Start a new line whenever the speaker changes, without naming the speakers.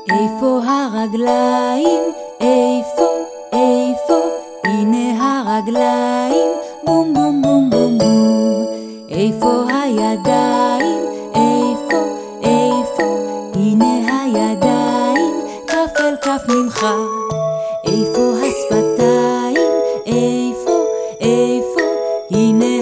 איפה הרגליים? איפה? הנה הרגליים, בום בום בום בום בום. איפה הידיים? איפה? הנה הידיים, כף אל כף ממך. איפה השפתיים? איפה? הנה